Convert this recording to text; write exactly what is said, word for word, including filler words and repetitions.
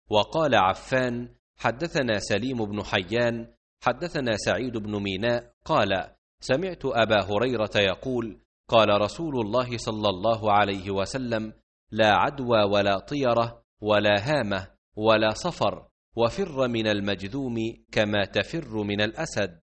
وقال عفان: حدثنا سليم بن حيان حدثنا سعيد بن ميناء قال: سمعت أبا هريرة يقول: قال رسول الله صلى الله عليه وسلم: لا عدوى ولا طيرة ولا هامة ولا صفر، وفر من المجذوم كما تفر من الأسد.